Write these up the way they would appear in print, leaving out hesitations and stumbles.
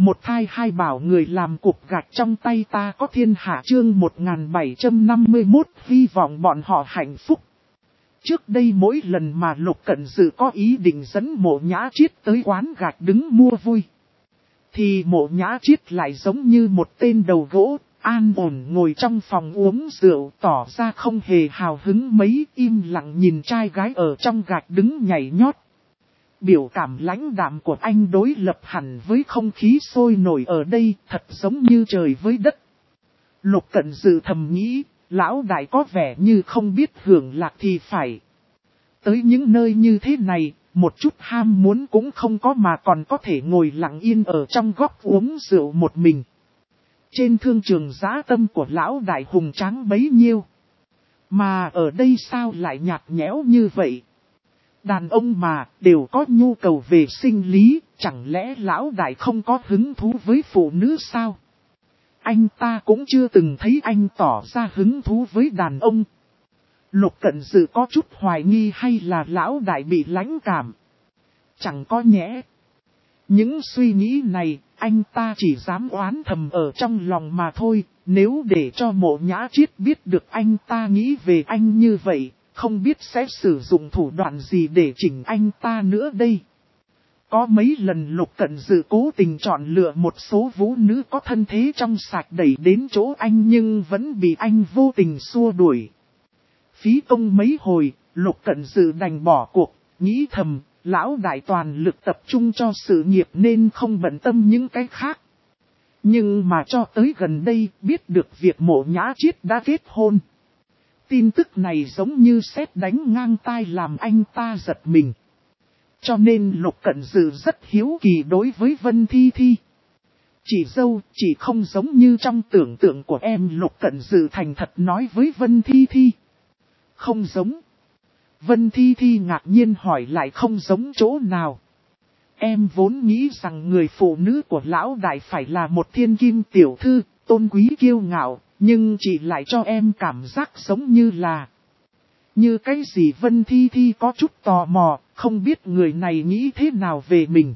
Một thai hai bảo người làm cục gạch trong tay ta có thiên hạ chương 1751 hy vọng bọn họ hạnh phúc. Trước đây mỗi lần mà Lục Cận Dư có ý định dẫn Mộ Nhã Chiết tới quán gạch đứng mua vui, thì Mộ Nhã Chiết lại giống như một tên đầu gỗ, an ổn ngồi trong phòng uống rượu, tỏ ra không hề hào hứng mấy, im lặng nhìn trai gái ở trong gạch đứng nhảy nhót. Biểu cảm lãnh đạm của anh đối lập hẳn với không khí sôi nổi ở đây, thật giống như trời với đất. Lục Cận Dư thầm nghĩ, lão đại có vẻ như không biết hưởng lạc thì phải. Tới những nơi như thế này, một chút ham muốn cũng không có mà còn có thể ngồi lặng yên ở trong góc uống rượu một mình. Trên thương trường dã tâm của lão đại hùng tráng bấy nhiêu. Mà ở đây sao lại nhạt nhẽo như vậy? Đàn ông mà, đều có nhu cầu về sinh lý, chẳng lẽ lão đại không có hứng thú với phụ nữ sao? Anh ta cũng chưa từng thấy anh tỏ ra hứng thú với đàn ông. Lục Cận Dư có chút hoài nghi hay là lão đại bị lãnh cảm. Chẳng có nhẽ. Những suy nghĩ này, anh ta chỉ dám oán thầm ở trong lòng mà thôi. Nếu để cho Mộ Nhã Chiết biết được anh ta nghĩ về anh như vậy, không biết sẽ sử dụng thủ đoạn gì để chỉnh anh ta nữa đây. Có mấy lần Lục Cận Dư cố tình chọn lựa một số vũ nữ có thân thế trong sạch đẩy đến chỗ anh nhưng vẫn bị anh vô tình xua đuổi. Phí công mấy hồi, Lục Cận Dư đành bỏ cuộc, nghĩ thầm, lão đại toàn lực tập trung cho sự nghiệp nên không bận tâm những cái khác. Nhưng mà cho tới gần đây, biết được việc Mộ Nhã Chiết đã kết hôn. Tin tức này giống như sét đánh ngang tai làm anh ta giật mình. Cho nên Lục Cận Dư rất hiếu kỳ đối với Vân Thi Thi. Chị dâu, chị không giống như trong tưởng tượng của em. Lục Cận Dư thành thật nói với Vân Thi Thi. Không giống. Vân Thi Thi ngạc nhiên hỏi lại không giống chỗ nào. Em vốn nghĩ rằng người phụ nữ của lão đại phải là một thiên kim tiểu thư, tôn quý kiêu ngạo, nhưng chị lại cho em cảm giác giống như là... Như cái gì? Vân Thi Thi có chút tò mò, không biết người này nghĩ thế nào về mình.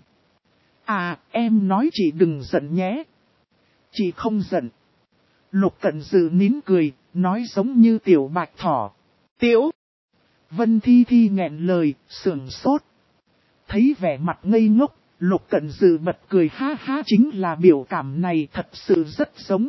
À, em nói chị đừng giận nhé. Chị không giận. Lục Cận Dư nín cười, nói giống như tiểu bạch thỏ. Tiểu. Vân Thi Thi nghẹn lời, sườn sốt. Thấy vẻ mặt ngây ngốc, Lục Cận Dư bật cười ha ha, chính là biểu cảm này thật sự rất giống.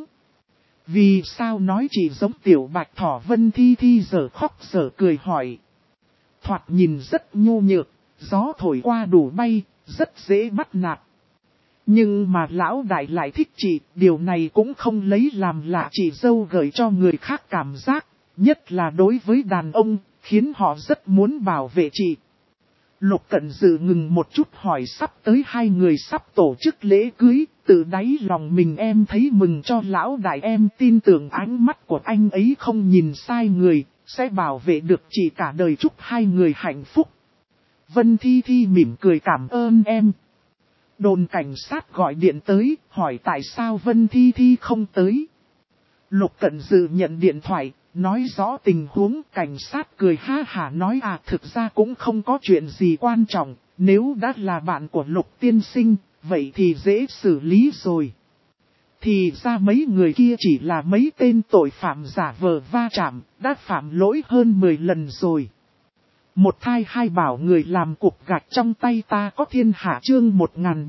Vì sao nói chỉ giống tiểu bạch thỏ? Vân Thi Thi giờ khóc giờ cười hỏi. Thoạt nhìn rất nhu nhược, gió thổi qua đủ bay, rất dễ bắt nạt. Nhưng mà lão đại lại thích chị, điều này cũng không lấy làm lạ. Chị dâu gửi cho người khác cảm giác, nhất là đối với đàn ông, khiến họ rất muốn bảo vệ chị. Lục Cận Dư ngừng một chút hỏi, sắp tới hai người sắp tổ chức lễ cưới, từ đáy lòng mình em thấy mừng cho lão đại. Em tin tưởng ánh mắt của anh ấy không nhìn sai người, sẽ bảo vệ được chị cả đời. Chúc hai người hạnh phúc. Vân Thi Thi mỉm cười, cảm ơn em. Đồn cảnh sát gọi điện tới, hỏi tại sao Vân Thi Thi không tới. Lục Cận Dư nhận điện thoại, nói rõ tình huống. Cảnh sát cười ha hả nói thực ra cũng không có chuyện gì quan trọng, nếu đã là bạn của Lục tiên sinh, vậy thì dễ xử lý rồi. Thì ra mấy người kia chỉ là mấy tên tội phạm giả vờ va chạm, đã phạm lỗi hơn 10 lần rồi. Một thai hai bảo người làm cục gạch trong tay ta có thiên hạ chương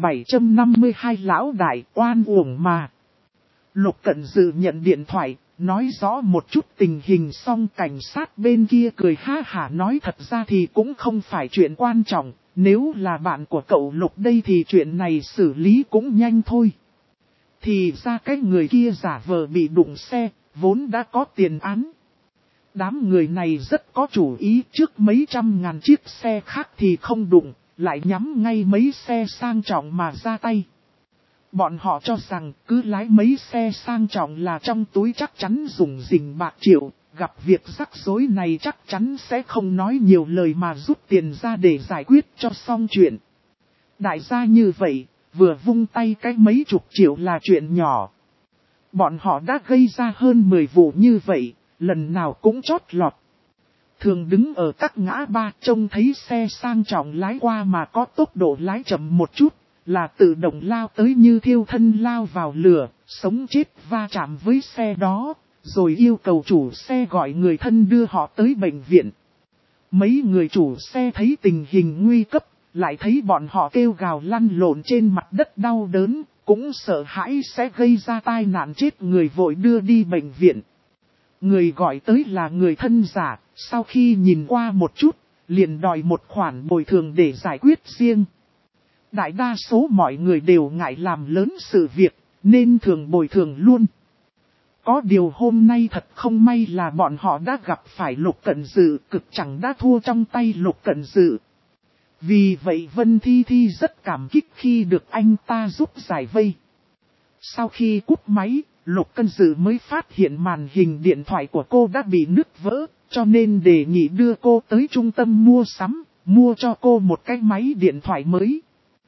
1752 lão đại oan uổng mà. Lục Cận Dư nhận điện thoại, nói rõ một chút tình hình xong cảnh sát bên kia cười ha hả nói thật ra thì cũng không phải chuyện quan trọng, nếu là bạn của cậu Lục đây thì chuyện này xử lý cũng nhanh thôi. Thì ra cái người kia giả vờ bị đụng xe, vốn đã có tiền án. Đám người này rất có chủ ý, trước mấy trăm ngàn chiếc xe khác thì không đụng, lại nhắm ngay mấy xe sang trọng mà ra tay. Bọn họ cho rằng cứ lái mấy xe sang trọng là trong túi chắc chắn dùng rình bạc triệu, gặp việc rắc rối này chắc chắn sẽ không nói nhiều lời mà rút tiền ra để giải quyết cho xong chuyện. Đại gia như vậy, vừa vung tay cái mấy chục triệu là chuyện nhỏ. Bọn họ đã gây ra hơn 10 vụ như vậy, lần nào cũng chót lọt. Thường đứng ở các ngã ba trông thấy xe sang trọng lái qua mà có tốc độ lái chậm một chút, là tự động lao tới như thiêu thân lao vào lửa, sống chết va chạm với xe đó, rồi yêu cầu chủ xe gọi người thân đưa họ tới bệnh viện. Mấy người chủ xe thấy tình hình nguy cấp, lại thấy bọn họ kêu gào lăn lộn trên mặt đất đau đớn, cũng sợ hãi sẽ gây ra tai nạn chết người, vội đưa đi bệnh viện. Người gọi tới là người thân giả, sau khi nhìn qua một chút, liền đòi một khoản bồi thường để giải quyết riêng. Đại đa số mọi người đều ngại làm lớn sự việc, nên thường bồi thường luôn. Có điều hôm nay thật không may là bọn họ đã gặp phải Lục Cẩn Dự, cực chẳng đã thua trong tay Lục Cẩn Dự. Vì vậy Vân Thi Thi rất cảm kích khi được anh ta giúp giải vây. Sau khi cúp máy, Lục Cẩn Dự mới phát hiện màn hình điện thoại của cô đã bị nứt vỡ, cho nên đề nghị đưa cô tới trung tâm mua sắm, mua cho cô một cái máy điện thoại mới.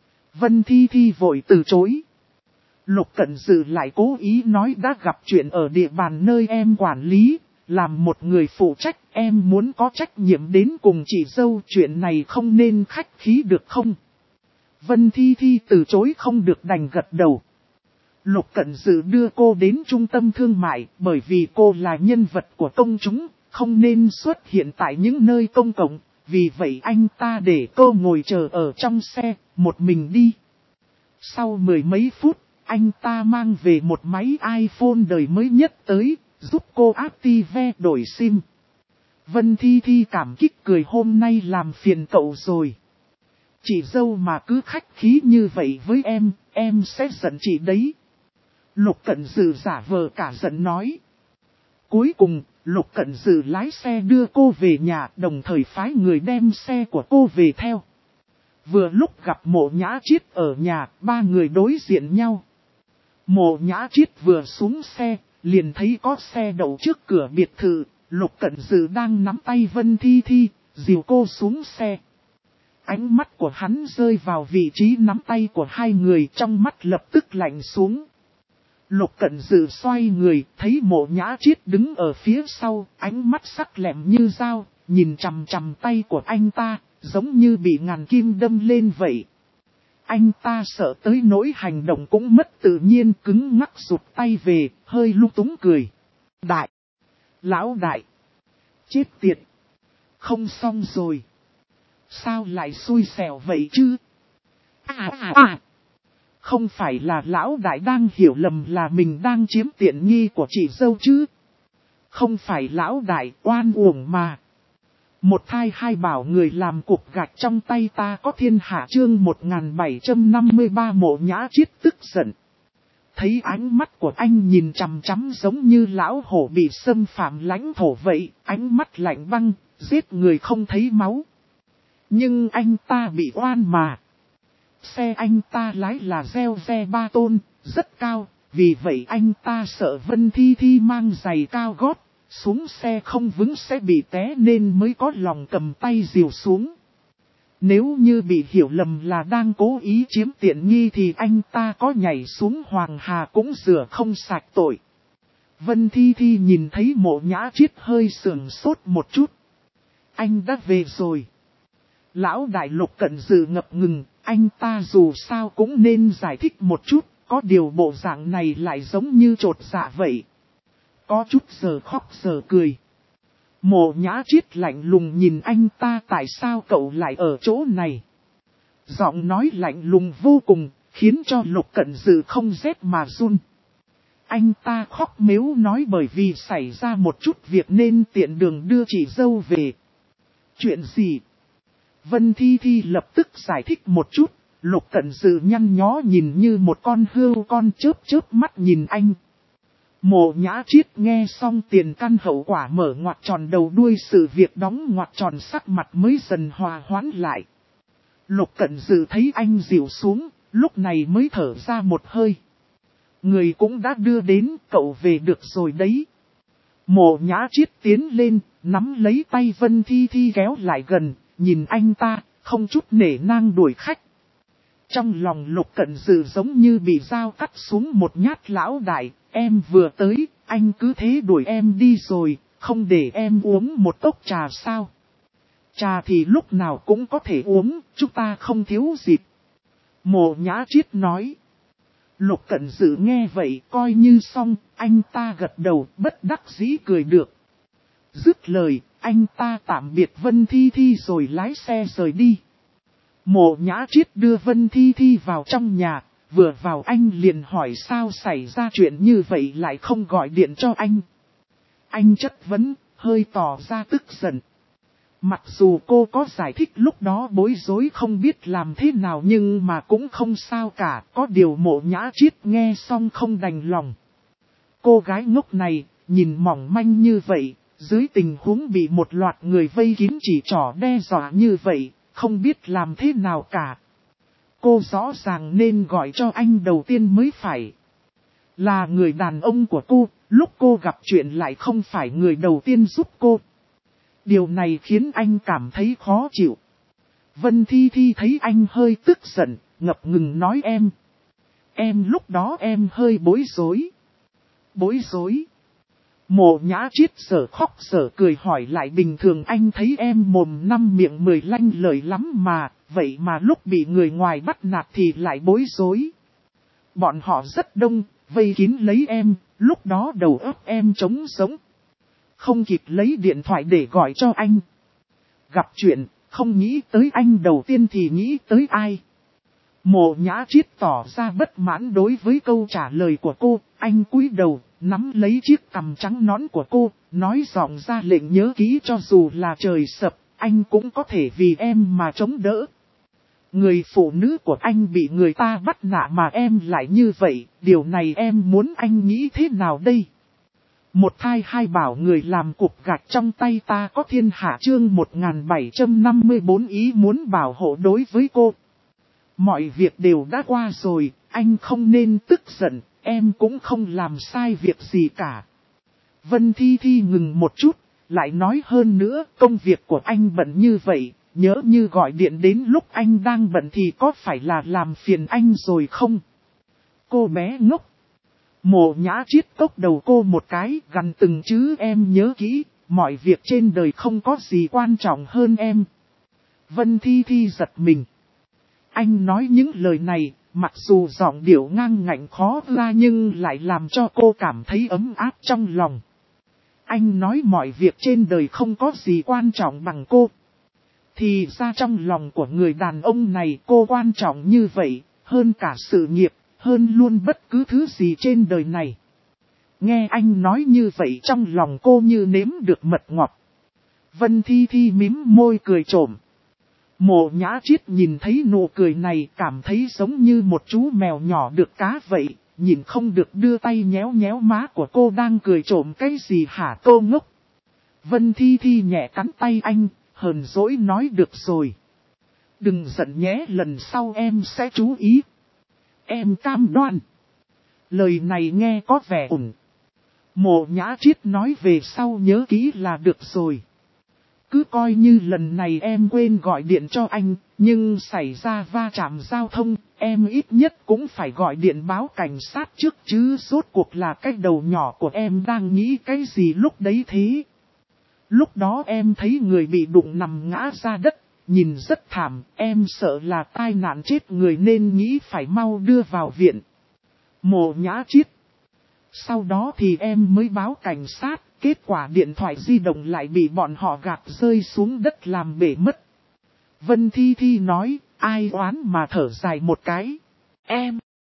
Vân Thi Thi vội từ chối. Lục Cẩn Dự lại cố ý nói đã gặp chuyện ở địa bàn nơi em quản lý, làm một người phụ trách, em muốn có trách nhiệm đến cùng chị dâu, chuyện này không nên khách khí được không? Vân Thi Thi từ chối không được, đành gật đầu. Lục Cẩn Dự đưa cô đến trung tâm thương mại, bởi vì cô là nhân vật của công chúng, không nên xuất hiện tại những nơi công cộng, vì vậy anh ta để cô ngồi chờ ở trong xe, một mình đi. Sau mười mấy phút, anh ta mang về một máy iPhone đời mới nhất tới, giúp cô active đổi SIM. Vân Thi Thi cảm kích cười, hôm nay làm phiền cậu rồi. Chị dâu mà cứ khách khí như vậy với em sẽ giận chị đấy. Lục Cẩn Dự giả vờ cả giận nói. Cuối cùng, Lục Cẩn Dự lái xe đưa cô về nhà, đồng thời phái người đem xe của cô về theo. Vừa lúc gặp Mộ Nhã Chiết ở nhà, ba người đối diện nhau. Mộ Nhã Chiết vừa xuống xe, liền thấy có xe đậu trước cửa biệt thự, Lục Cẩn Dự đang nắm tay Vân Thi Thi, dìu cô xuống xe. Ánh mắt của hắn rơi vào vị trí nắm tay của hai người, trong mắt lập tức lạnh xuống. Lục Cẩn Dự xoay người, thấy Mộ Nhã Chiết đứng ở phía sau, ánh mắt sắc lẹm như dao, nhìn chằm chằm tay của anh ta, giống như bị ngàn kim đâm lên vậy. Anh ta sợ tới nỗi hành động cũng mất tự nhiên, cứng ngắc rụt tay về, hơi lung túng cười. Đại! Lão đại! Chết tiệt! Không xong rồi! Sao lại xui xẻo vậy chứ? Không phải là lão đại đang hiểu lầm là mình đang chiếm tiện nghi của chị dâu chứ? Không phải lão đại oan uổng mà. Một thai hai bảo người làm cục gạch trong tay ta có thiên hạ, chương 1753. Mộ Nhã Chiết tức giận. Thấy ánh mắt của anh nhìn chằm chằm giống như lão hổ bị xâm phạm lãnh thổ vậy, ánh mắt lạnh băng, giết người không thấy máu. Nhưng anh ta bị oan mà. Xe anh ta lái là gieo xe ba tôn, rất cao, vì vậy anh ta sợ Vân Thi Thi mang giày cao gót, xuống xe không vững sẽ bị té nên mới có lòng cầm tay dìu xuống. Nếu như bị hiểu lầm là đang cố ý chiếm tiện nghi thì anh ta có nhảy xuống Hoàng Hà cũng rửa không sạch tội. Vân Thi Thi nhìn thấy Mộ Nhã Chiết hơi sườn sốt một chút. Anh đã về rồi. Lão đại Lục Cẩn Dự ngập ngừng, anh ta dù sao cũng nên giải thích một chút, có điều bộ dạng này lại giống như trột dạ vậy. Có chút giờ khóc giờ cười. Mộ Nhã Chiết lạnh lùng nhìn anh ta, tại sao cậu lại ở chỗ này? Giọng nói lạnh lùng vô cùng, khiến cho Lục Cẩn Dự không rét mà run. Anh ta khóc mếu nói bởi vì xảy ra một chút việc nên tiện đường đưa chị dâu về. Chuyện gì? Vân Thi Thi lập tức giải thích một chút, Lục Cẩn Dự nhăn nhó nhìn như một con hươu con, chớp mắt nhìn anh. Mộ Nhã Chiết nghe xong tiền căn hậu quả, mở ngoặc tròn đầu đuôi sự việc đóng ngoặc tròn, sắc mặt mới dần hòa hoãn lại. Lục Cẩn Dự thấy anh dịu xuống, lúc này mới thở ra một hơi. Người cũng đã đưa đến, cậu về được rồi đấy. Mộ Nhã Chiết tiến lên, nắm lấy tay Vân Thi Thi kéo lại gần, nhìn anh ta, không chút nể nang đuổi khách. Trong lòng Lục Cẩn Dự giống như bị dao cắt xuống một nhát. Lão đại, em vừa tới, anh cứ thế đuổi em đi rồi, không để em uống một cốc trà sao? Trà thì lúc nào cũng có thể uống, chúng ta không thiếu dịp. Mộ Nhã Triết nói. Lục Cẩn Dụ nghe vậy coi như xong, anh ta gật đầu bất đắc dĩ cười được. Dứt lời, anh ta tạm biệt Vân Thi Thi rồi lái xe rời đi. Mộ Nhã Triết đưa Vân Thi Thi vào trong nhà, vừa vào anh liền hỏi sao xảy ra chuyện như vậy lại không gọi điện cho anh. Anh chất vấn, hơi tỏ ra tức giận. Mặc dù cô có giải thích lúc đó bối rối không biết làm thế nào nhưng mà cũng không sao cả, có điều Mộ Nhã Triết nghe xong không đành lòng. Cô gái ngốc này, nhìn mỏng manh như vậy, dưới tình huống bị một loạt người vây kín chỉ trỏ đe dọa như vậy, không biết làm thế nào cả. Cô rõ ràng nên gọi cho anh đầu tiên mới phải. Là người đàn ông của cô, lúc cô gặp chuyện lại không phải người đầu tiên giúp cô. Điều này khiến anh cảm thấy khó chịu. Vân Thi Thi thấy anh hơi tức giận, ngập ngừng nói em. Em lúc đó em hơi bối rối. Bối rối. Mộ Nhã Triết sở khóc sở cười hỏi lại bình thường anh thấy em mồm năm miệng 10 lanh lời lắm mà, vậy mà lúc bị người ngoài bắt nạt thì lại bối rối. Bọn họ rất đông, vây kín lấy em, lúc đó đầu óc em trống sống. Không kịp lấy điện thoại để gọi cho anh. Gặp chuyện, không nghĩ tới anh đầu tiên thì nghĩ tới ai. Mộ Nhã Triết tỏ ra bất mãn đối với câu trả lời của cô, anh cúi đầu, nắm lấy chiếc cằm trắng nõn của cô, nói giọng ra lệnh nhớ kỹ cho dù là trời sập, anh cũng có thể vì em mà chống đỡ. Người phụ nữ của anh bị người ta bắt nạt mà em lại như vậy, điều này em muốn anh nghĩ thế nào đây? Một thai hai bảo người làm cục gạch trong tay ta có thiên hạ chương 1754 ý muốn bảo hộ đối với cô. Mọi việc đều đã qua rồi, anh không nên tức giận, em cũng không làm sai việc gì cả. Vân Thi Thi ngừng một chút, lại nói hơn nữa, công việc của anh bận như vậy, nhớ như gọi điện đến lúc anh đang bận thì có phải là làm phiền anh rồi không? Cô bé ngốc. Mộ Nhã Triết cốc đầu cô một cái, gằn từng chữ em nhớ kỹ, mọi việc trên đời không có gì quan trọng hơn em. Vân Thi Thi giật mình. Anh nói những lời này, mặc dù giọng điệu ngang ngạnh khó ra nhưng lại làm cho cô cảm thấy ấm áp trong lòng. Anh nói mọi việc trên đời không có gì quan trọng bằng cô. Thì ra trong lòng của người đàn ông này cô quan trọng như vậy, hơn cả sự nghiệp, hơn luôn bất cứ thứ gì trên đời này. Nghe anh nói như vậy trong lòng cô như nếm được mật ngọt. Vân Thi Thi mím môi cười trộm. Mộ Nhã Triết nhìn thấy nụ cười này cảm thấy giống như một chú mèo nhỏ được cá vậy, nhìn không được đưa tay nhéo nhéo má của cô đang cười trộm cái gì hả cô ngốc. Vân Thi Thi nhẹ cắn tay anh, hờn dỗi nói được rồi. Đừng giận nhé, lần sau em sẽ chú ý. Em cam đoan. Lời này nghe có vẻ ổn. Mộ Nhã Triết nói về sau nhớ kỹ là được rồi. Cứ coi như lần này em quên gọi điện cho anh, nhưng xảy ra va chạm giao thông, em ít nhất cũng phải gọi điện báo cảnh sát trước chứ rốt cuộc là cái đầu nhỏ của em đang nghĩ cái gì lúc đấy thế. Lúc đó em thấy người bị đụng nằm ngã ra đất, nhìn rất thảm, em sợ là tai nạn chết người nên nghĩ phải mau đưa vào viện. Mộ Nhã Triết. Sau đó thì em mới báo cảnh sát, kết quả điện thoại di động lại bị bọn họ gạt rơi xuống đất làm bể mất. Vân Thi Thi nói, ai oán mà thở dài một cái. Em.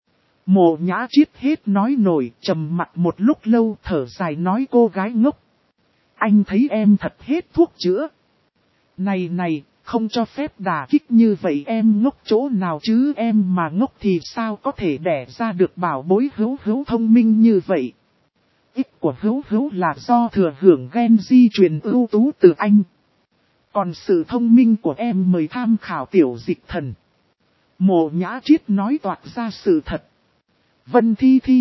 Mộ Nhã Triết hết nói nổi, trầm mặt một lúc lâu thở dài nói cô gái ngốc. Anh thấy em thật hết thuốc chữa. Này, không cho phép đả kích như vậy em ngốc chỗ nào chứ em mà ngốc thì sao có thể đẻ ra được bảo bối Hữu thông minh như vậy. Ích của Hữu là do thừa hưởng gen di truyền ưu tú từ anh. Còn sự thông minh của em mời tham khảo tiểu dịch thần. Mộ Nhã Triết nói toạc ra sự thật. Vân Thi Thi.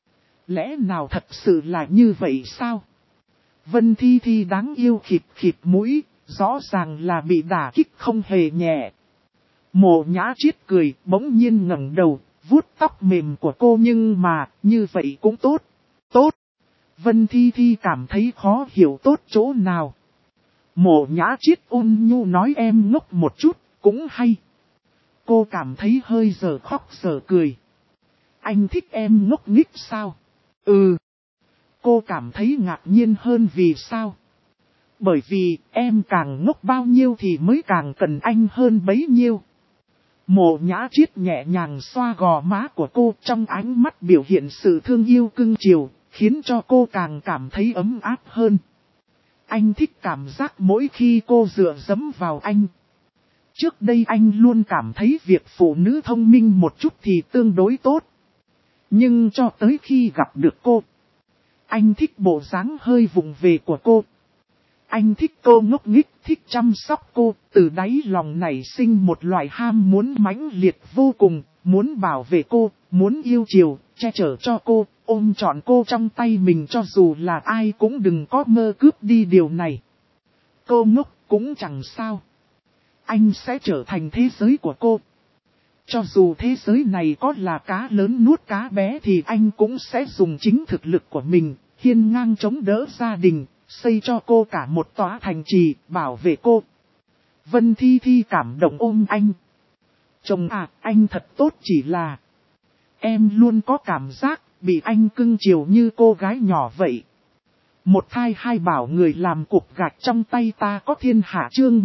Lẽ nào thật sự là như vậy sao? Vân Thi Thi đáng yêu khịt mũi, rõ ràng là bị đả kích không hề nhẹ. Mộ Nhã Triết cười, bỗng nhiên ngẩng đầu, vuốt tóc mềm của cô nhưng mà, như vậy cũng tốt. Tốt. Vân Thi Thi cảm thấy khó hiểu tốt chỗ nào. Mộ Nhã Triết ôn nhu nói em ngốc một chút, cũng hay. Cô cảm thấy hơi giờ khóc giờ cười. Anh thích em ngốc nghếch sao? Ừ. Cô cảm thấy ngạc nhiên hơn vì sao? Bởi vì em càng ngốc bao nhiêu thì mới càng cần anh hơn bấy nhiêu. Mộ Nhã Triết nhẹ nhàng xoa gò má của cô, trong ánh mắt biểu hiện sự thương yêu cưng chiều, khiến cho cô càng cảm thấy ấm áp hơn. Anh thích cảm giác mỗi khi cô dựa dẫm vào anh. Trước đây anh luôn cảm thấy việc phụ nữ thông minh một chút thì tương đối tốt. Nhưng cho tới khi gặp được cô, anh thích bộ dáng hơi vụng về của cô. Anh thích cô ngốc nghếch, thích chăm sóc cô, từ đáy lòng nảy sinh một loại ham muốn mãnh liệt vô cùng, muốn bảo vệ cô, muốn yêu chiều, che chở cho cô, ôm trọn cô trong tay mình cho dù là ai cũng đừng có mơ cướp đi điều này. Cô ngốc cũng chẳng sao. Anh sẽ trở thành thế giới của cô. Cho dù thế giới này có là cá lớn nuốt cá bé thì anh cũng sẽ dùng chính thực lực của mình, hiên ngang chống đỡ gia đình, xây cho cô cả một tòa thành trì, bảo vệ cô. Vân Thi Thi cảm động ôm anh. Chồng à, anh thật tốt, chỉ là em luôn có cảm giác bị anh cưng chiều như cô gái nhỏ vậy. Một thai hai bảo người làm cục gạch trong tay ta có thiên hạ chương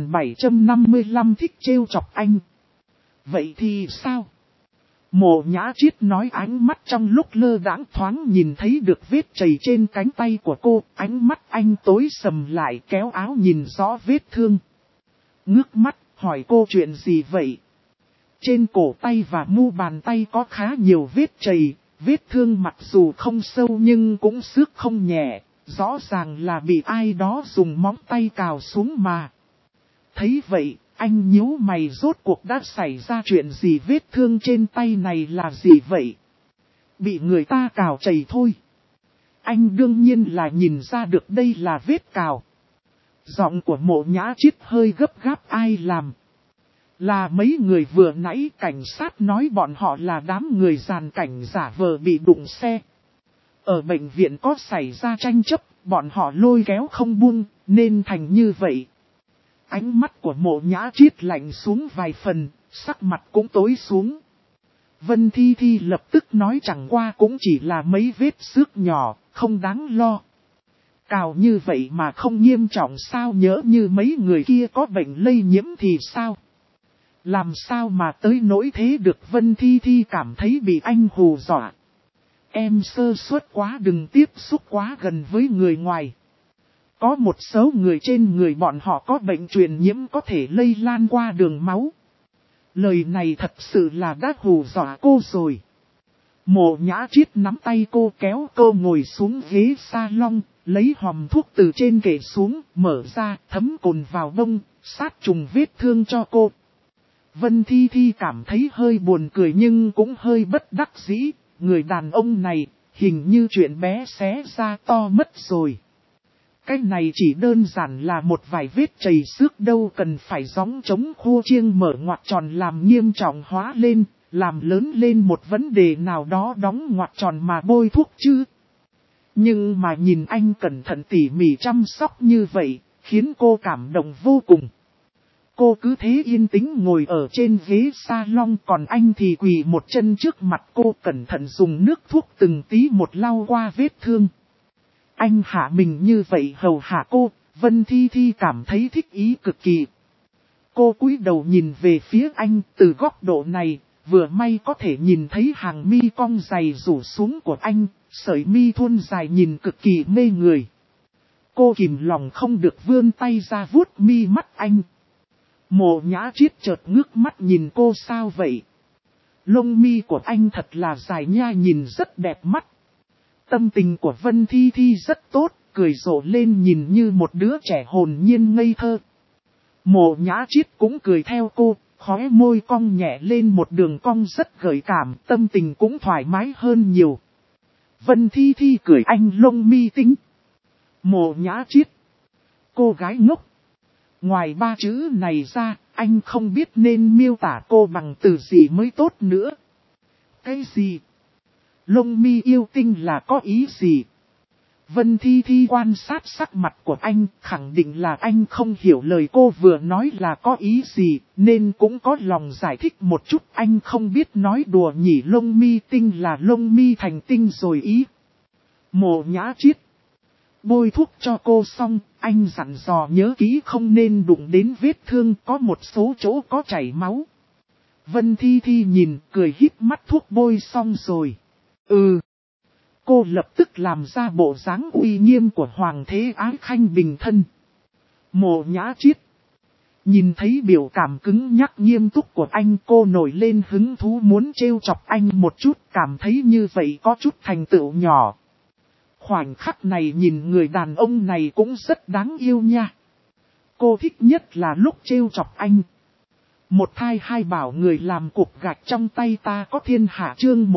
1755 thích trêu chọc anh. Vậy thì sao? Mộ Nhã Triết nói, ánh mắt trong lúc lơ đãng thoáng nhìn thấy được vết chày trên cánh tay của cô. Ánh mắt anh tối sầm lại, kéo áo nhìn rõ vết thương. Ngước mắt hỏi cô chuyện gì vậy? Trên cổ tay và mu bàn tay có khá nhiều vết chày. Vết thương mặc dù không sâu nhưng cũng xước không nhẹ. Rõ ràng là bị ai đó dùng móng tay cào xuống mà. Thấy vậy, anh nhíu mày, rốt cuộc đã xảy ra chuyện gì, vết thương trên tay này là gì vậy? Bị người ta cào chày thôi. Anh đương nhiên là nhìn ra được đây là vết cào. Giọng của Mộ Nhã Triết hơi gấp gáp, ai làm? Là mấy người vừa nãy cảnh sát nói bọn họ là đám người giàn cảnh giả vờ bị đụng xe. Ở bệnh viện có xảy ra tranh chấp, bọn họ lôi kéo không buông, nên thành như vậy. Ánh mắt của Mộ Nhã Triết lạnh xuống vài phần, sắc mặt cũng tối xuống. Vân Thi Thi lập tức nói chẳng qua cũng chỉ là mấy vết xước nhỏ, không đáng lo. Cào như vậy mà không nghiêm trọng sao, nhỡ như mấy người kia có bệnh lây nhiễm thì sao? Làm sao mà tới nỗi thế được? Vân Thi Thi cảm thấy bị anh hù dọa. Em sơ suất quá, đừng tiếp xúc quá gần với người ngoài. Có một số người trên người bọn họ có bệnh truyền nhiễm có thể lây lan qua đường máu. Lời này thật sự là đã hù dọa cô rồi. Mộ Nhã Triết nắm tay cô, kéo cô ngồi xuống ghế salon, lấy hòm thuốc từ trên kệ xuống, mở ra, thấm cồn vào bông, sát trùng vết thương cho cô. Vân Thi Thi cảm thấy hơi buồn cười nhưng cũng hơi bất đắc dĩ, người đàn ông này, hình như chuyện bé xé ra to mất rồi. Cái này chỉ đơn giản là một vài vết chày xước, đâu cần phải gióng trống khô chiêng mở ngoặc tròn làm nghiêm trọng hóa lên, làm lớn lên một vấn đề nào đó đóng ngoặc tròn mà bôi thuốc chứ. Nhưng mà nhìn anh cẩn thận tỉ mỉ chăm sóc như vậy, khiến cô cảm động vô cùng. Cô cứ thế yên tĩnh ngồi ở trên ghế salon, còn anh thì quỳ một chân trước mặt cô, cẩn thận dùng nước thuốc từng tí một lau qua vết thương. Anh hạ mình như vậy hầu hạ cô, Vân Thi Thi cảm thấy thích ý cực kỳ. Cô cúi đầu nhìn về phía anh, từ góc độ này, vừa may có thể nhìn thấy hàng mi cong dày rủ xuống của anh, sợi mi thuôn dài nhìn cực kỳ mê người. Cô kìm lòng không được vươn tay ra vuốt mi mắt anh. Mộ Nhã Triết chợt ngước mắt nhìn cô, sao vậy? Lông mi của anh thật là dài nha, nhìn rất đẹp mắt. Tâm tình của Vân Thi Thi rất tốt, cười rộ lên nhìn như một đứa trẻ hồn nhiên ngây thơ. Mộ Nhã Triết cũng cười theo cô, khóe môi cong nhẹ lên một đường cong rất gợi cảm, tâm tình cũng thoải mái hơn nhiều. Vân Thi Thi cười anh lông mi tính. Mộ Nhã Triết, cô gái ngốc. Ngoài ba chữ này ra, anh không biết nên miêu tả cô bằng từ gì mới tốt nữa. Cái gì? Lông mi yêu tinh là có ý gì? Vân Thi Thi quan sát sắc mặt của anh, khẳng định là anh không hiểu lời cô vừa nói là có ý gì, nên cũng có lòng giải thích một chút. Anh không biết nói đùa nhỉ, lông mi tinh là lông mi thành tinh rồi ý. Mộ Nhã Chiết bôi thuốc cho cô xong, anh dặn dò nhớ kỹ không nên đụng đến vết thương, có một số chỗ có chảy máu. Vân Thi Thi nhìn, cười híp mắt, thuốc bôi xong rồi. Cô lập tức làm ra bộ dáng uy nghiêm của Hoàng thế Ái Khanh bình thân. Mộ Nhã Chiết nhìn thấy biểu cảm cứng nhắc nghiêm túc của anh, cô nổi lên hứng thú muốn trêu chọc anh một chút, cảm thấy như vậy có chút thành tựu nhỏ. Khoảnh khắc này nhìn người đàn ông này cũng rất đáng yêu nha. Cô thích nhất là lúc trêu chọc anh. Một thai hai bảo người làm cục gạch trong tay ta có thiên hạ, chương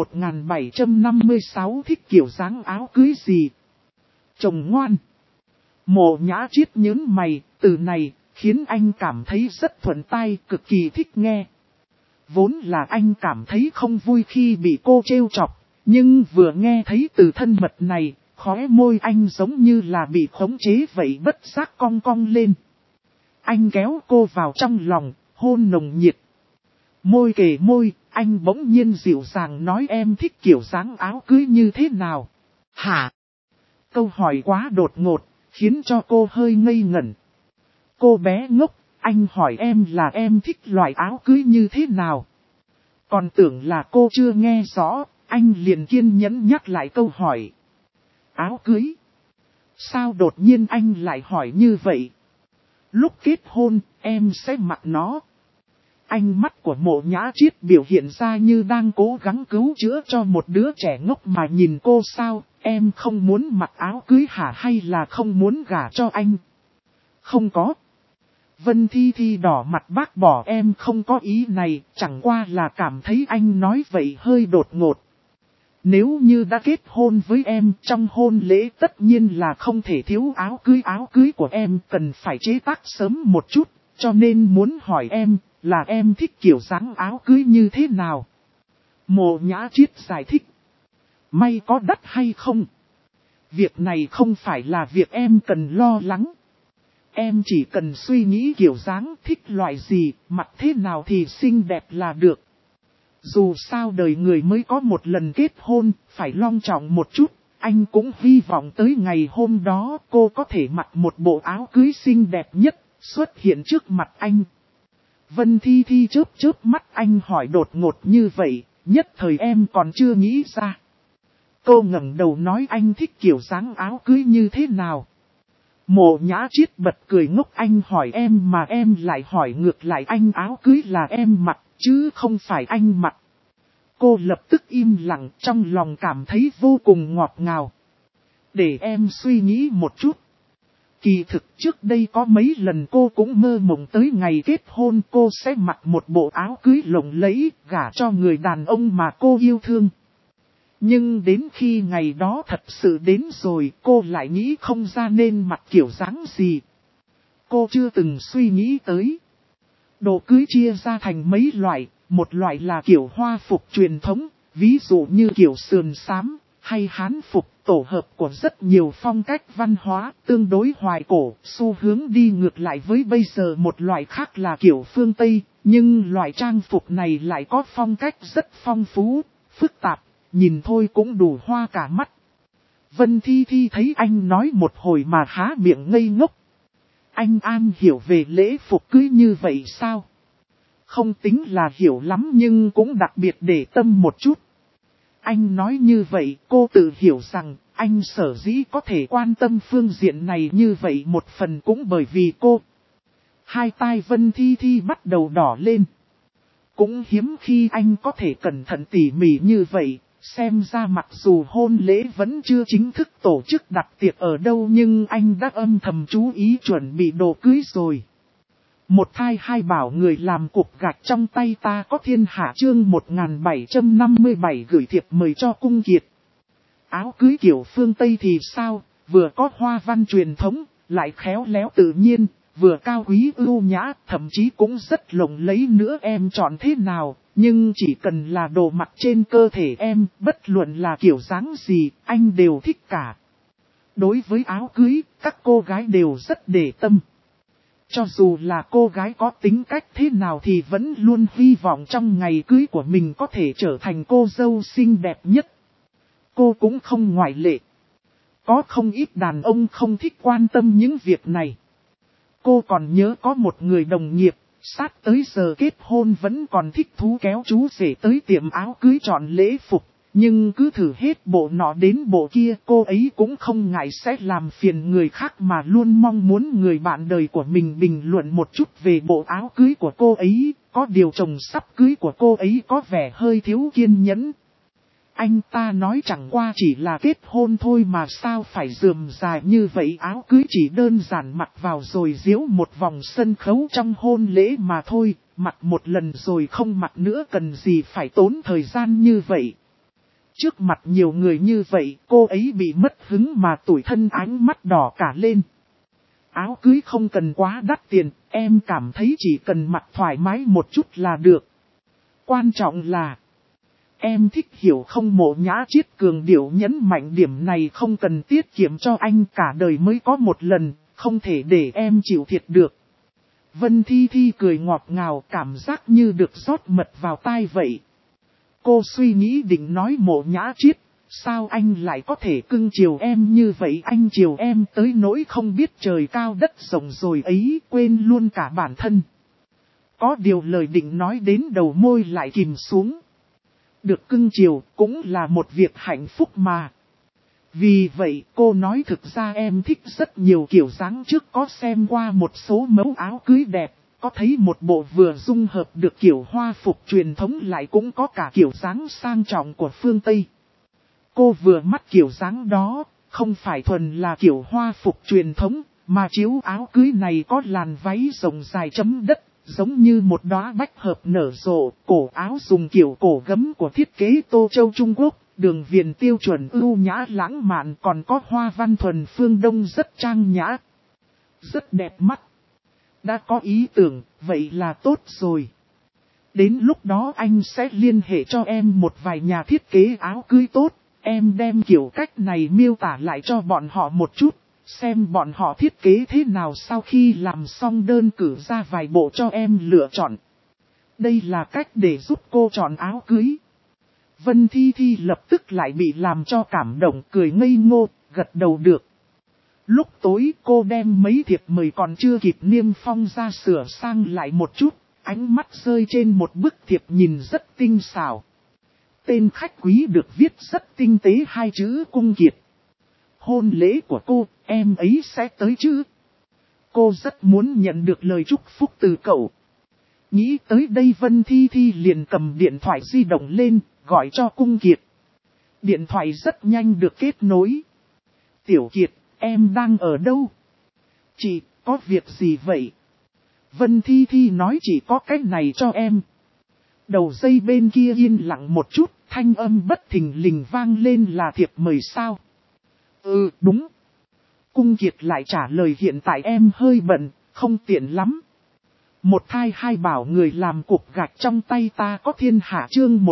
1756 thích kiểu dáng áo cưới gì. Chồng ngoan. Mộ Nhã Chiết nhớn mày, từ này khiến anh cảm thấy rất thuận tai, cực kỳ thích nghe. Vốn là anh cảm thấy không vui khi bị cô trêu chọc, nhưng vừa nghe thấy từ thân mật này, khóe môi anh giống như là bị khống chế vậy, bất giác cong cong lên. Anh kéo cô vào trong lòng, hôn nồng nhiệt. Môi kề môi, anh bỗng nhiên dịu dàng nói em thích kiểu dáng áo cưới như thế nào. Hả? Câu hỏi quá đột ngột, khiến cho cô hơi ngây ngẩn. Cô bé ngốc, anh hỏi em là em thích loại áo cưới như thế nào. Còn tưởng là cô chưa nghe rõ, anh liền kiên nhẫn nhắc lại câu hỏi. Áo cưới? Sao đột nhiên anh lại hỏi như vậy? Lúc kết hôn, em sẽ mặc nó. Ánh mắt của Mộ Nhã Chiết biểu hiện ra như đang cố gắng cứu chữa cho một đứa trẻ ngốc mà nhìn cô. Sao, em không muốn mặc áo cưới hả, hay là không muốn gả cho anh? Không có. Vân Thi Thi đỏ mặt bác bỏ, em không có ý này, chẳng qua là cảm thấy anh nói vậy hơi đột ngột. Nếu như đã kết hôn với em, trong hôn lễ tất nhiên là không thể thiếu áo cưới của em cần phải chế tác sớm một chút, cho nên muốn hỏi em, là em thích kiểu dáng áo cưới như thế nào? Mộ Nhã Chiết giải thích. May có đắt hay không? Việc này không phải là việc em cần lo lắng. Em chỉ cần suy nghĩ kiểu dáng thích loại gì, mặc thế nào thì xinh đẹp là được. Dù sao đời người mới có một lần kết hôn, phải long trọng một chút, anh cũng hy vọng tới ngày hôm đó cô có thể mặc một bộ áo cưới xinh đẹp nhất, xuất hiện trước mặt anh. Vân Thi Thi chớp mắt, anh hỏi đột ngột như vậy, nhất thời em còn chưa nghĩ ra. Cô ngẩng đầu nói anh thích kiểu dáng áo cưới như thế nào. Mộ Nhã Chiết bật cười ngốc, anh hỏi em mà em lại hỏi ngược lại, anh áo cưới là em mặc, chứ không phải anh mặc. Cô lập tức im lặng, trong lòng cảm thấy vô cùng ngọt ngào. Để em suy nghĩ một chút. Kỳ thực trước đây có mấy lần cô cũng mơ mộng tới ngày kết hôn cô sẽ mặc một bộ áo cưới lộng lẫy, gả cho người đàn ông mà cô yêu thương. Nhưng đến khi ngày đó thật sự đến rồi, cô lại nghĩ không ra nên mặc kiểu dáng gì. Cô chưa từng suy nghĩ tới. Đồ cưới chia ra thành mấy loại, một loại là kiểu hoa phục truyền thống, ví dụ như kiểu sườn xám, hay hán phục, tổ hợp của rất nhiều phong cách văn hóa, tương đối hoài cổ, xu hướng đi ngược lại với bây giờ. Một loại khác là kiểu phương Tây, nhưng loại trang phục này lại có phong cách rất phong phú, phức tạp, nhìn thôi cũng đủ hoa cả mắt. Vân Thi Thi thấy anh nói một hồi mà há miệng ngây ngốc. Anh am hiểu về lễ phục cưới như vậy sao? Không tính là hiểu lắm nhưng cũng đặc biệt để tâm một chút. Anh nói như vậy cô tự hiểu rằng anh sở dĩ có thể quan tâm phương diện này như vậy một phần cũng bởi vì cô. Hai tai Vân Thi Thi bắt đầu đỏ lên. Cũng hiếm khi anh có thể cẩn thận tỉ mỉ như vậy. Xem ra mặc dù hôn lễ vẫn chưa chính thức tổ chức đặt tiệc ở đâu nhưng anh đã âm thầm chú ý chuẩn bị đồ cưới rồi. Một thai hai bảo người làm cục gạch trong tay ta có thiên hạ, chương 1757 gửi thiệp mời cho cung kiệt. Áo cưới kiểu phương Tây thì sao, vừa có hoa văn truyền thống, lại khéo léo tự nhiên, vừa cao quý ưu nhã, thậm chí cũng rất lộng lẫy nữa. Em chọn thế nào, nhưng chỉ cần là đồ mặc trên cơ thể em, bất luận là kiểu dáng gì, anh đều thích cả. Đối với áo cưới, các cô gái đều rất để tâm. Cho dù là cô gái có tính cách thế nào thì vẫn luôn hy vọng trong ngày cưới của mình có thể trở thành cô dâu xinh đẹp nhất. Cô cũng không ngoại lệ. Có không ít đàn ông không thích quan tâm những việc này. Cô còn nhớ có một người đồng nghiệp, sát tới giờ kết hôn vẫn còn thích thú kéo chú rể tới tiệm áo cưới chọn lễ phục. Nhưng cứ thử hết bộ nọ đến bộ kia, cô ấy cũng không ngại sẽ làm phiền người khác mà luôn mong muốn người bạn đời của mình bình luận một chút về bộ áo cưới của cô ấy. Có điều chồng sắp cưới của cô ấy có vẻ hơi thiếu kiên nhẫn. Anh ta nói chẳng qua chỉ là kết hôn thôi mà sao phải rườm rà như vậy, áo cưới chỉ đơn giản mặc vào rồi diễu một vòng sân khấu trong hôn lễ mà thôi, mặc một lần rồi không mặc nữa cần gì phải tốn thời gian như vậy. Trước mặt nhiều người như vậy, cô ấy bị mất hứng mà tủi thân ánh mắt đỏ cả lên. Áo cưới không cần quá đắt tiền, em cảm thấy chỉ cần mặc thoải mái một chút là được. Quan trọng là, em thích hiểu không? Mộ Nhã Chiết cường điệu nhấn mạnh điểm này, không cần tiết kiệm cho anh, cả đời mới có một lần, không thể để em chịu thiệt được. Vân Thi Thi cười ngọt ngào, cảm giác như được rót mật vào tai vậy. Cô suy nghĩ định nói Mộ Nhã Chiết, sao anh lại có thể cưng chiều em như vậy? Anh chiều em tới nỗi không biết trời cao đất rộng rồi ấy, quên luôn cả bản thân. Có điều lời định nói đến đầu môi lại kìm xuống. Được cưng chiều cũng là một việc hạnh phúc mà. Vì vậy cô nói thực ra em thích rất nhiều kiểu dáng, trước có xem qua một số mẫu áo cưới đẹp. Có thấy một bộ vừa dung hợp được kiểu hoa phục truyền thống lại cũng có cả kiểu dáng sang trọng của phương Tây. Cô vừa mắt kiểu dáng đó, không phải thuần là kiểu hoa phục truyền thống, mà chiếu áo cưới này có làn váy rộng dài chấm đất, giống như một đóa bách hợp nở rộ, cổ áo dùng kiểu cổ gấm của thiết kế Tô Châu Trung Quốc, đường viền tiêu chuẩn ưu nhã lãng mạn, còn có hoa văn thuần phương Đông rất trang nhã, rất đẹp mắt. Đã có ý tưởng, vậy là tốt rồi. Đến lúc đó anh sẽ liên hệ cho em một vài nhà thiết kế áo cưới tốt, em đem kiểu cách này miêu tả lại cho bọn họ một chút, xem bọn họ thiết kế thế nào, sau khi làm xong đơn cử ra vài bộ cho em lựa chọn. Đây là cách để giúp cô chọn áo cưới. Vân Thi Thi lập tức lại bị làm cho cảm động, cười ngây ngô, gật đầu được. Lúc tối cô đem mấy thiệp mời còn chưa kịp niêm phong ra sửa sang lại một chút, ánh mắt rơi trên một bức thiệp nhìn rất tinh xảo. Tên khách quý được viết rất tinh tế, hai chữ Cung Kiệt. Hôn lễ của cô, em ấy sẽ tới chứ? Cô rất muốn nhận được lời chúc phúc từ cậu. Nghĩ tới đây Vân Thi Thi liền cầm điện thoại di động lên, gọi cho Cung Kiệt. Điện thoại rất nhanh được kết nối. Tiểu Kiệt, em đang ở đâu? Chị, có việc gì vậy? Vân Thi Thi nói chỉ có cách này cho em. Đầu dây bên kia yên lặng một chút, thanh âm bất thình lình vang lên, là thiệp mời sao? Ừ, đúng. Cung Kiệt lại trả lời hiện tại em hơi bận, không tiện lắm. Một thai hai bảo người làm cục gạch trong tay ta có thiên hạ, chương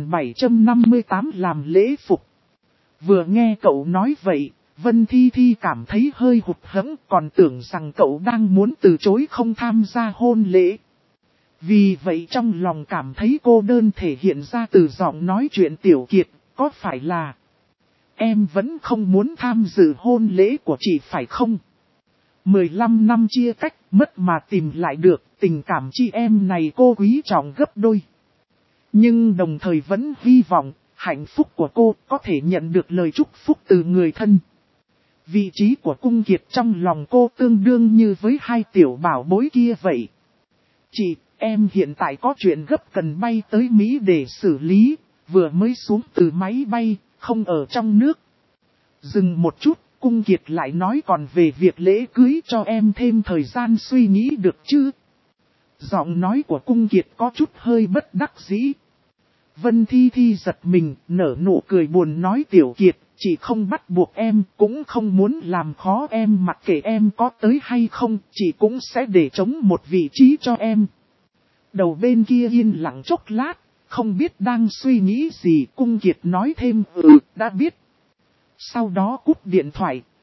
1758 làm lễ phục. Vừa nghe cậu nói vậy, Vân Thi Thi cảm thấy hơi hụt hẫng, còn tưởng rằng cậu đang muốn từ chối không tham gia hôn lễ. Vì vậy trong lòng cảm thấy cô đơn thể hiện ra từ giọng nói chuyện. Tiểu Kiệt, có phải là em vẫn không muốn tham dự hôn lễ của chị phải không? 15 năm chia cách, mất mà tìm lại được, tình cảm chị em này cô quý trọng gấp đôi. Nhưng đồng thời vẫn hy vọng, hạnh phúc của cô có thể nhận được lời chúc phúc từ người thân. Vị trí của Cung Kiệt trong lòng cô tương đương như với hai tiểu bảo bối kia vậy. Chị, em hiện tại có chuyện gấp cần bay tới Mỹ để xử lý, vừa mới xuống từ máy bay, không ở trong nước. Dừng một chút, Cung Kiệt lại nói còn về việc lễ cưới cho em thêm thời gian suy nghĩ được chứ? Giọng nói của Cung Kiệt có chút hơi bất đắc dĩ. Vân Thi Thi giật mình, nở nụ cười buồn nói Tiểu Kiệt, chị không bắt buộc em, cũng không muốn làm khó em, mặc kệ em có tới hay không, chị cũng sẽ để trống một vị trí cho em. Đầu bên kia yên lặng chốc lát, không biết đang suy nghĩ gì, Cung Kiệt nói thêm đã biết. Sau đó cúp điện thoại,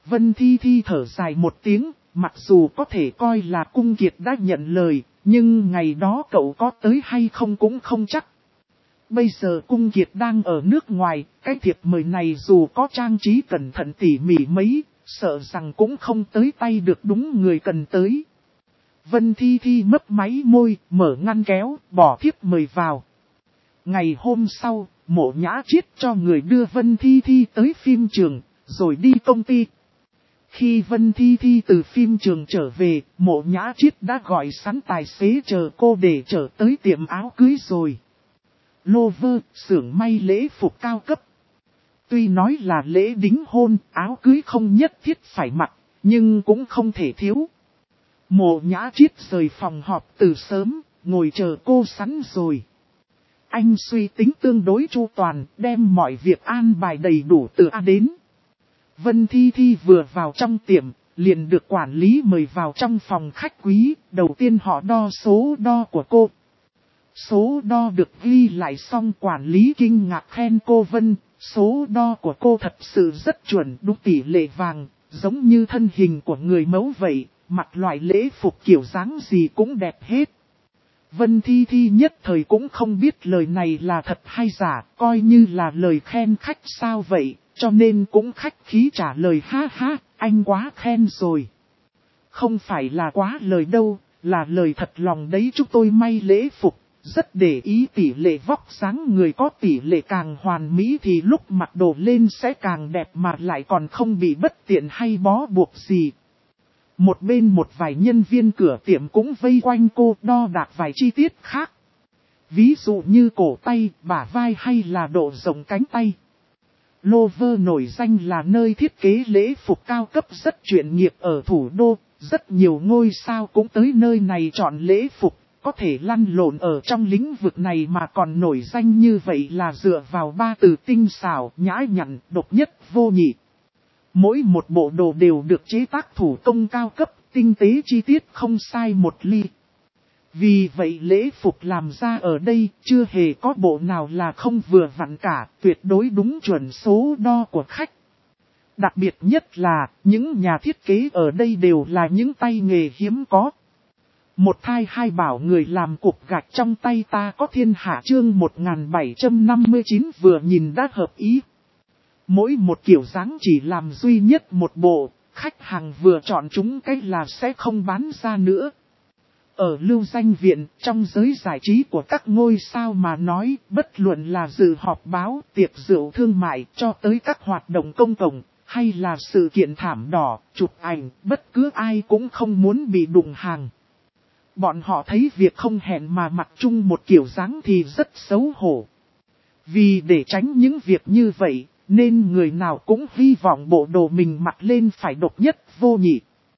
Vân Thi Thi thở dài một tiếng, mặc dù có thể coi là Cung Kiệt đã nhận lời, nhưng ngày đó cậu có tới hay không cũng không chắc. Bây giờ Cung Kiệt đang ở nước ngoài, cái thiệp mời này dù có trang trí cẩn thận tỉ mỉ mấy, sợ rằng cũng không tới tay được đúng người cần tới. Vân Thi Thi mấp máy môi, mở ngăn kéo, bỏ thiếp mời vào. Ngày hôm sau, Mộ Nhã Chiết cho người đưa Vân Thi Thi tới phim trường, rồi đi công ty. Khi Vân Thi Thi từ phim trường trở về, Mộ Nhã Chiết đã gọi sẵn tài xế chờ cô để trở tới tiệm áo cưới rồi. Lover, xưởng may lễ phục cao cấp. Tuy nói là lễ đính hôn, áo cưới không nhất thiết phải mặc, nhưng cũng không thể thiếu. Mộ Nhã Chiết rời phòng họp từ sớm, ngồi chờ cô sẵn rồi. Anh suy tính tương đối chu toàn, đem mọi việc an bài đầy đủ từ A đến. Vân Thi Thi vừa vào trong tiệm, liền được quản lý mời vào trong phòng khách quý, đầu tiên họ đo số đo của cô. Số đo được ghi lại xong, quản lý kinh ngạc khen cô Vân, số đo của cô thật sự rất chuẩn, đúng tỷ lệ vàng, giống như thân hình của người mẫu vậy, mặc loại lễ phục kiểu dáng gì cũng đẹp hết. Vân Thi Thi nhất thời cũng không biết lời này là thật hay giả, coi như là lời khen khách sao vậy, cho nên cũng khách khí trả lời ha ha, anh quá khen rồi. Không phải là quá lời đâu, là lời thật lòng đấy, chúng tôi may lễ phục, rất để ý tỷ lệ vóc dáng người, có tỷ lệ càng hoàn mỹ thì lúc mặc đồ lên sẽ càng đẹp mà lại còn không bị bất tiện hay bó buộc gì. Một bên một vài nhân viên cửa tiệm cũng vây quanh cô đo đạc vài chi tiết khác. Ví dụ như cổ tay, bả vai hay là độ rộng cánh tay. Lover nổi danh là nơi thiết kế lễ phục cao cấp rất chuyên nghiệp ở thủ đô, rất nhiều ngôi sao cũng tới nơi này chọn lễ phục, có thể lăn lộn ở trong lĩnh vực này mà còn nổi danh như vậy là dựa vào ba từ tinh xảo, nhã nhặn, độc nhất vô nhị. Mỗi một bộ đồ đều được chế tác thủ công cao cấp, tinh tế chi tiết không sai một ly. Vì vậy lễ phục làm ra ở đây chưa hề có bộ nào là không vừa vặn cả, tuyệt đối đúng chuẩn số đo của khách. Đặc biệt nhất là, những nhà thiết kế ở đây đều là những tay nghề hiếm có. Một thai hai bảo người làm cục gạch trong tay ta có thiên hạ, chương 1759 vừa nhìn đã hợp ý. Mỗi một kiểu dáng chỉ làm duy nhất một bộ, khách hàng vừa chọn chúng cái là sẽ không bán ra nữa. Ở lưu danh viện, trong giới giải trí của các ngôi sao mà nói, bất luận là dự họp báo, tiệc rượu thương mại, cho tới các hoạt động công cộng, hay là sự kiện thảm đỏ, chụp ảnh, bất cứ ai cũng không muốn bị đụng hàng. Bọn họ thấy việc không hẹn mà mặc chung một kiểu dáng thì rất xấu hổ. Vì để tránh những việc như vậy, nên người nào cũng hy vọng bộ đồ mình mặc lên phải độc nhất vô nhị.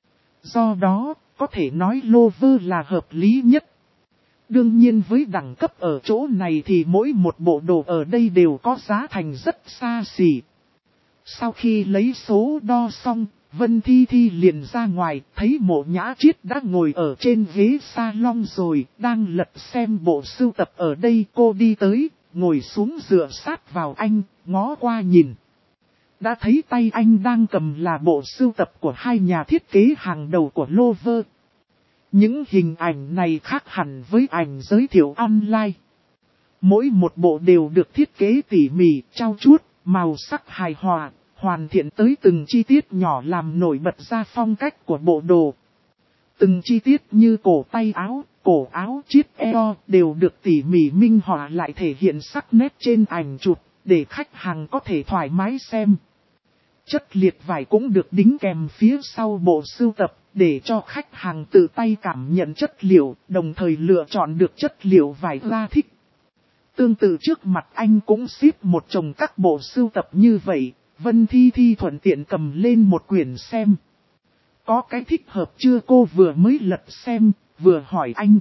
Do đó, có thể nói Lover là hợp lý nhất. Đương nhiên với đẳng cấp ở chỗ này thì mỗi một bộ đồ ở đây đều có giá thành rất xa xỉ. Sau khi lấy số đo xong, Vân Thi Thi liền ra ngoài, thấy Mộ Nhã Chiết đã ngồi ở trên ghế salon rồi, đang lật xem bộ sưu tập ở đây. Cô đi tới, ngồi xuống dựa sát vào anh, ngó qua nhìn. Đã thấy tay anh đang cầm là bộ sưu tập của hai nhà thiết kế hàng đầu của Lover. Những hình ảnh này khác hẳn với ảnh giới thiệu online. Mỗi một bộ đều được thiết kế tỉ mỉ, trau chuốt, màu sắc hài hòa, hoàn thiện tới từng chi tiết nhỏ làm nổi bật ra phong cách của bộ đồ. Từng chi tiết như cổ tay áo, cổ áo, chiếc eo đều được tỉ mỉ minh họa lại thể hiện sắc nét trên ảnh chụp, để khách hàng có thể thoải mái xem. Chất liệt vải cũng được đính kèm phía sau bộ sưu tập, để cho khách hàng tự tay cảm nhận chất liệu, đồng thời lựa chọn được chất liệu vải ra thích. Tương tự trước mặt anh cũng ship một chồng các bộ sưu tập như vậy, Vân Thi Thi thuận tiện cầm lên một quyển xem. Có cái thích hợp chưa, cô vừa mới lật xem, vừa hỏi anh.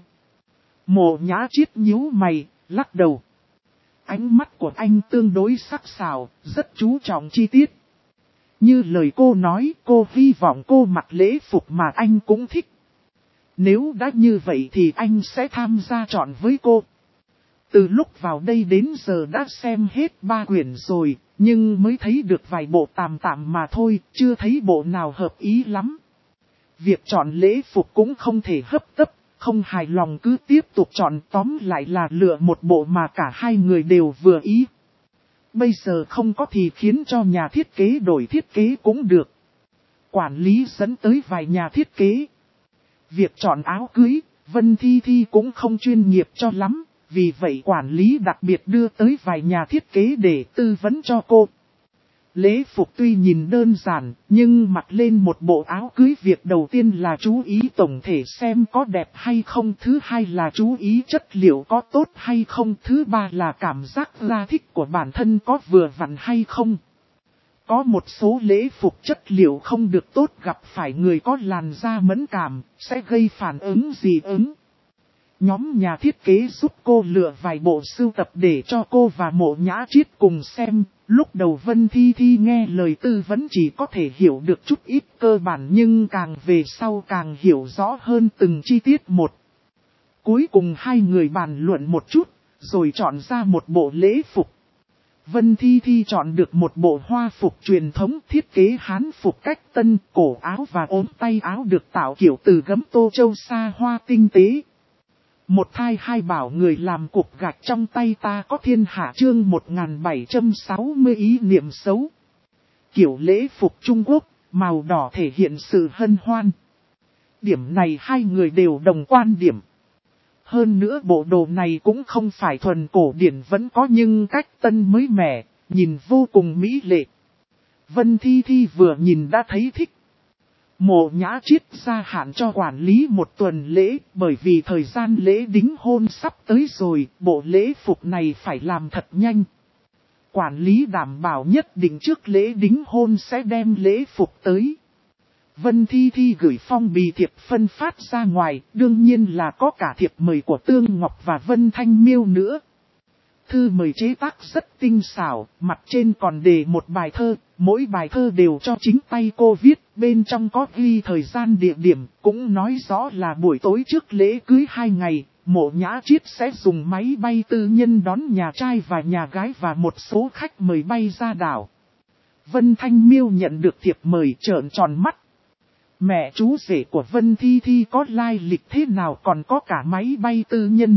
Mộ Nhã Chiết nhíu mày, lắc đầu. Ánh mắt của anh tương đối sắc sảo, rất chú trọng chi tiết. Như lời cô nói, cô hy vọng cô mặc lễ phục mà anh cũng thích. Nếu đã như vậy thì anh sẽ tham gia chọn với cô. Từ lúc vào đây đến giờ đã xem hết 3 quyển rồi, nhưng mới thấy được vài bộ tạm tạm mà thôi, chưa thấy bộ nào hợp ý lắm. Việc chọn lễ phục cũng không thể hấp tấp, không hài lòng cứ tiếp tục chọn, tóm lại là lựa một bộ mà cả hai người đều vừa ý. Bây giờ không có thì khiến cho nhà thiết kế đổi thiết kế cũng được. Quản lý dẫn tới vài nhà thiết kế. Việc chọn áo cưới, Vân Thi Thi cũng không chuyên nghiệp cho lắm, vì vậy quản lý đặc biệt đưa tới vài nhà thiết kế để tư vấn cho cô. Lễ phục tuy nhìn đơn giản, nhưng mặc lên một bộ áo cưới, việc đầu tiên là chú ý tổng thể xem có đẹp hay không, thứ hai là chú ý chất liệu có tốt hay không, thứ ba là cảm giác ra thích của bản thân có vừa vặn hay không. Có một số lễ phục chất liệu không được tốt, gặp phải người có làn da mẫn cảm, sẽ gây phản ứng dị ứng. Nhóm nhà thiết kế giúp cô lựa vài bộ sưu tập để cho cô và Mộ Nhã Triết cùng xem. Lúc đầu Vân Thi Thi nghe lời tư vấn chỉ có thể hiểu được chút ít cơ bản, nhưng càng về sau càng hiểu rõ hơn từng chi tiết một. Cuối cùng hai người bàn luận một chút, rồi chọn ra một bộ lễ phục. Vân Thi Thi chọn được một bộ hoa phục truyền thống thiết kế Hán phục cách tân, cổ áo và ốm tay áo được tạo kiểu từ gấm tô châu sa hoa tinh tế. Một thai hai bảo người làm cục gạch trong tay ta có thiên hạ chương 1760 ý niệm xấu. Kiểu lễ phục Trung Quốc, màu đỏ thể hiện sự hân hoan. Điểm này hai người đều đồng quan điểm. Hơn nữa bộ đồ này cũng không phải thuần cổ điển, vẫn có nhưng cách tân mới mẻ, nhìn vô cùng mỹ lệ. Vân Thi Thi vừa nhìn đã thấy thích. Mộ Nhã Triết gia hạn cho quản lý 1 tuần lễ, bởi vì thời gian lễ đính hôn sắp tới rồi, bộ lễ phục này phải làm thật nhanh. Quản lý đảm bảo nhất định trước lễ đính hôn sẽ đem lễ phục tới. Vân Thi Thi gửi phong bì thiệp phân phát ra ngoài, đương nhiên là có cả thiệp mời của Tương Ngọc và Vân Thanh Miêu nữa. Thư mời chế tác rất tinh xảo, mặt trên còn đề một bài thơ, mỗi bài thơ đều cho chính tay cô viết, bên trong có ghi thời gian địa điểm, cũng nói rõ là buổi tối trước lễ cưới 2 ngày, Mộ Nhã Triết sẽ dùng máy bay tư nhân đón nhà trai và nhà gái và một số khách mời bay ra đảo. Vân Thanh Miêu nhận được thiệp mời trợn tròn mắt. Mẹ chú rể của Vân Thi Thi có lai lịch thế nào còn có cả máy bay tư nhân?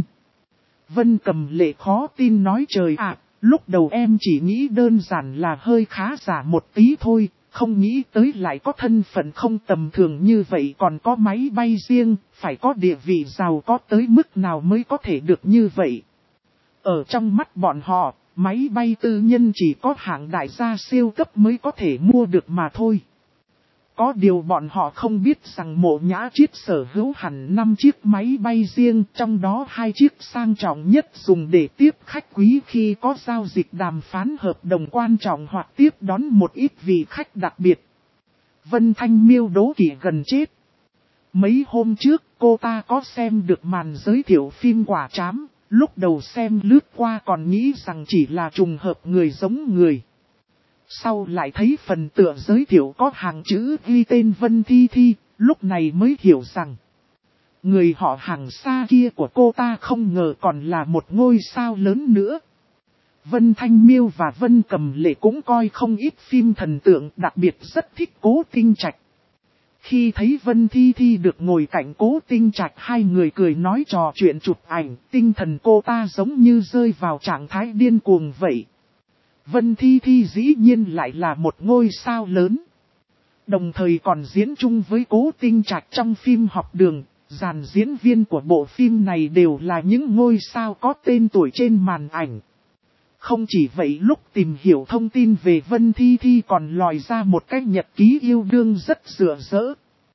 Vân Cầm Lệ khó tin nói trời ạ, lúc đầu em chỉ nghĩ đơn giản là hơi khá giả một tí thôi, không nghĩ tới lại có thân phận không tầm thường như vậy, còn có máy bay riêng, phải có địa vị giàu có tới mức nào mới có thể được như vậy. Ở trong mắt bọn họ, máy bay tư nhân chỉ có hạng đại gia siêu cấp mới có thể mua được mà thôi. Có điều bọn họ không biết rằng Mộ Nhã Triết sở hữu hẳn 5 chiếc máy bay riêng, trong đó 2 chiếc sang trọng nhất dùng để tiếp khách quý khi có giao dịch đàm phán hợp đồng quan trọng hoặc tiếp đón một ít vị khách đặc biệt. Vân Thanh Miêu đố kỵ gần chết. Mấy hôm trước cô ta có xem được màn giới thiệu phim Quả Trám, lúc đầu xem lướt qua còn nghĩ rằng chỉ là trùng hợp người giống người. Sau lại thấy phần tựa giới thiệu có hàng chữ ghi tên Vân Thi Thi, lúc này mới hiểu rằng người họ hàng xa kia của cô ta không ngờ còn là một ngôi sao lớn nữa. Vân Thanh Miêu và Vân Cầm Lệ cũng coi không ít phim thần tượng, đặc biệt rất thích Cố Tinh Trạch. Khi thấy Vân Thi Thi được ngồi cạnh Cố Tinh Trạch, hai người cười nói trò chuyện chụp ảnh, tinh thần cô ta giống như rơi vào trạng thái điên cuồng vậy. Vân Thi Thi dĩ nhiên lại là một ngôi sao lớn. Đồng thời còn diễn chung với Cố Tinh Trạch trong phim Học Đường, dàn diễn viên của bộ phim này đều là những ngôi sao có tên tuổi trên màn ảnh. Không chỉ vậy, lúc tìm hiểu thông tin về Vân Thi Thi còn lòi ra một cái nhật ký yêu đương rất rựa rỡ.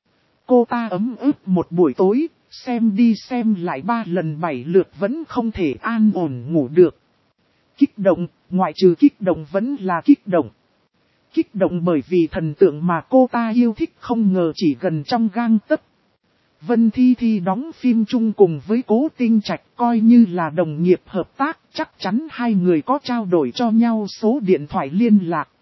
Cô ta ấm ức một buổi tối, xem đi xem lại 3 lần 7 lượt vẫn không thể an ổn ngủ được. Kích động, ngoại trừ kích động vẫn là kích động. Kích động bởi vì thần tượng mà cô ta yêu thích không ngờ chỉ gần trong gang tấc. Vân Thi Thi đóng phim chung cùng với Cố Tinh Trạch coi như là đồng nghiệp hợp tác, chắc chắn hai người có trao đổi cho nhau số điện thoại liên lạc.